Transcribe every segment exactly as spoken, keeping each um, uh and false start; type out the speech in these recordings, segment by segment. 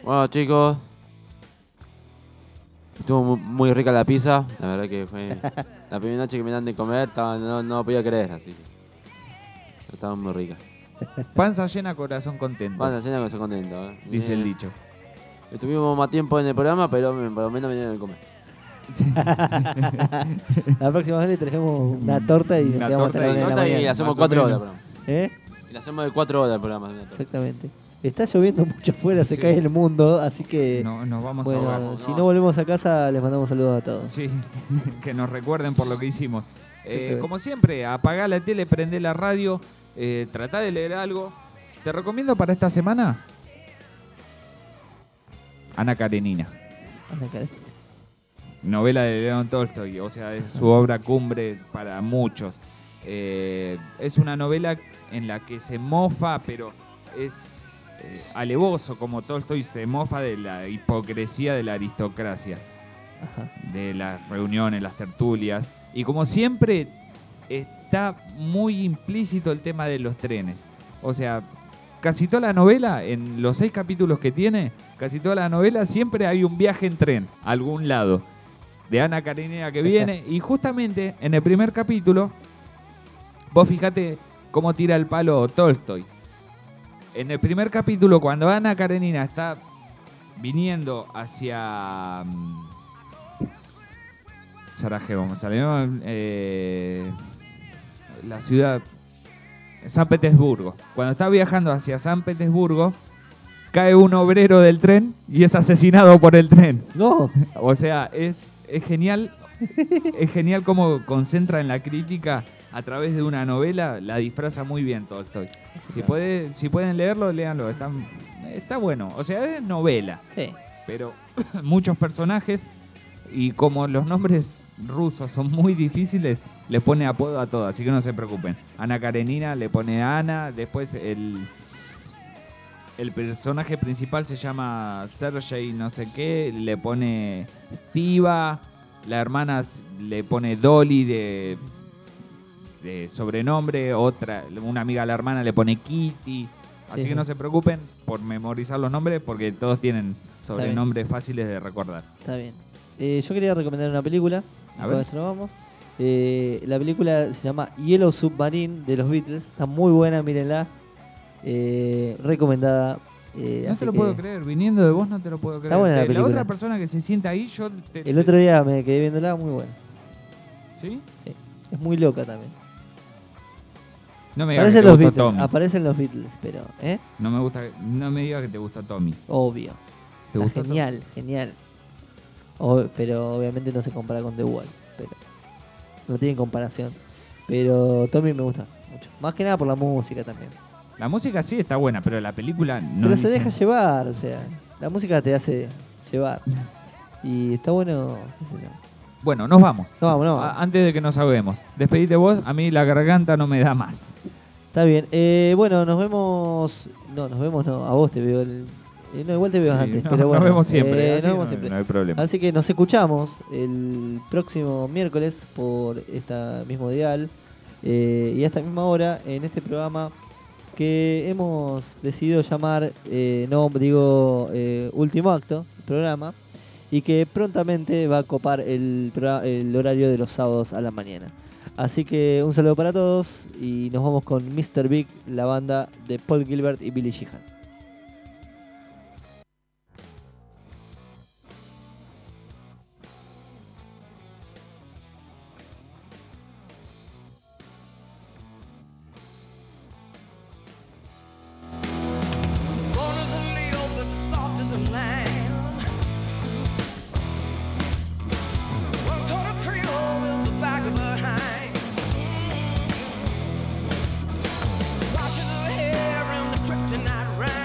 Bueno, chicos, estuvo muy, muy rica la pizza. La verdad que fue la primera noche que me dan de comer, estaba, no, no podía creer, así que estaba muy rica. Panza llena, corazón contento. Panza llena, corazón contento. ¿eh? Dice eh, el dicho. Estuvimos más tiempo en el programa, pero me, por lo menos me dieron de comer. Sí. La próxima vez le traemos una torta y nos Una quedamos hasta torta la y- una de la Nota y mañana. hacemos Más o cuatro menos. horas el programa. ¿Eh? Y la hacemos de cuatro horas el programa. Exactamente. Está lloviendo mucho afuera, se Sí. cae el mundo, así que No, nos vamos a bueno, ahogar. si no volvemos a casa les mandamos saludos a todos. Sí, que nos recuerden por lo que hicimos. Eh, Sí, como siempre, apagá la tele, prendé la radio, eh, tratá de leer algo. Te recomiendo para esta semana Ana Karenina, Anda, caray. novela de León Tolstoy, o sea, es su obra cumbre para muchos. Eh, es una novela en la que se mofa, pero es eh, alevoso, como Tolstoy se mofa de la hipocresía de la aristocracia, Ajá. de las reuniones, las tertulias. Y como siempre, está muy implícito el tema de los trenes. O sea, casi toda la novela, en los seis capítulos que tiene, casi toda la novela siempre hay un viaje en tren a algún lado. De Ana Karenina que viene. Y justamente en el primer capítulo, vos fijate cómo tira el palo Tolstoy. En el primer capítulo, cuando Ana Karenina está viniendo hacia mm, Sarajevo, me salió eh, la ciudad San Petersburgo. Cuando está viajando hacia San Petersburgo, cae un obrero del tren y es asesinado por el tren. No, O sea, es, es genial, es genial cómo concentra en la crítica a través de una novela, la disfraza muy bien Tolstoy. Si, puede, si pueden leerlo, léanlo, está, está bueno. O sea, es novela, sí. pero muchos personajes y como los nombres rusos son muy difíciles, le pone apodo a todo, así que no se preocupen. Ana Karenina le pone Ana, después el... El personaje principal se llama Sergei no sé qué, le pone Stiva, la hermana le pone Dolly de, de sobrenombre, otra, una amiga de la hermana le pone Kitty, así Sí, que sí. no se preocupen por memorizar los nombres porque todos tienen sobrenombres fáciles de recordar. Está bien. Eh, yo quería recomendar una película. A Con ver. esto nos vamos. Eh, la película se llama Yellow Submarine de los Beatles. Está muy buena, mírenla. Eh, recomendada. Eh, No así te lo que puedo creer, viniendo de vos no te lo puedo creer. buena la Eh, película. otra persona que se sienta ahí, yo... te- El otro día me quedé viéndola, muy buena. ¿Sí? Sí. Es muy loca también. No me digas Aparecen que te los gusta Beatles, Tommy. aparecen los Beatles, pero, ¿eh? No me gusta, no me digas que te gusta Tommy. Obvio. ¿Te Está gusta genial, genial. O- pero obviamente no se compara con The Wall. Pero no tiene comparación. Pero Tommy me gusta mucho. Más que nada por la música también. La música sí está buena, pero la película no. pero se dice- deja llevar, o sea, la música te hace llevar. Y está bueno, qué sé yo. Bueno, nos vamos. No, vamos, no, A- vamos. antes de que nos saludemos, despedite vos, a mí la garganta no me da más. Está bien. Eh, bueno, nos vemos. No, nos vemos, no. A vos te veo. El, eh, no, igual te veo Sí, antes. no, pero bueno, nos vemos siempre, eh, así nos vemos no, siempre. no hay problema. Así que nos escuchamos el próximo miércoles por esta mismo dial eh, y a esta misma hora en este programa que hemos decidido llamar, eh, no digo eh, último acto, programa, y que prontamente va a copar el, progra- el horario de los sábados a la mañana. Así que un saludo para todos y nos vamos con mister Big, la banda de Paul Gilbert y Billy Sheehan. Born as a Leo, but soft as a lamb. Worked on a Creole in the back of her hand. Watching her hair and the kryptonite round.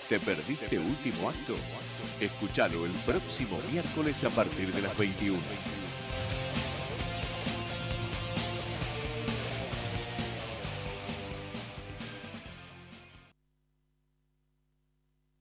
¿Te perdiste Último Acto? Escuchalo el próximo miércoles a partir de las veintiuna.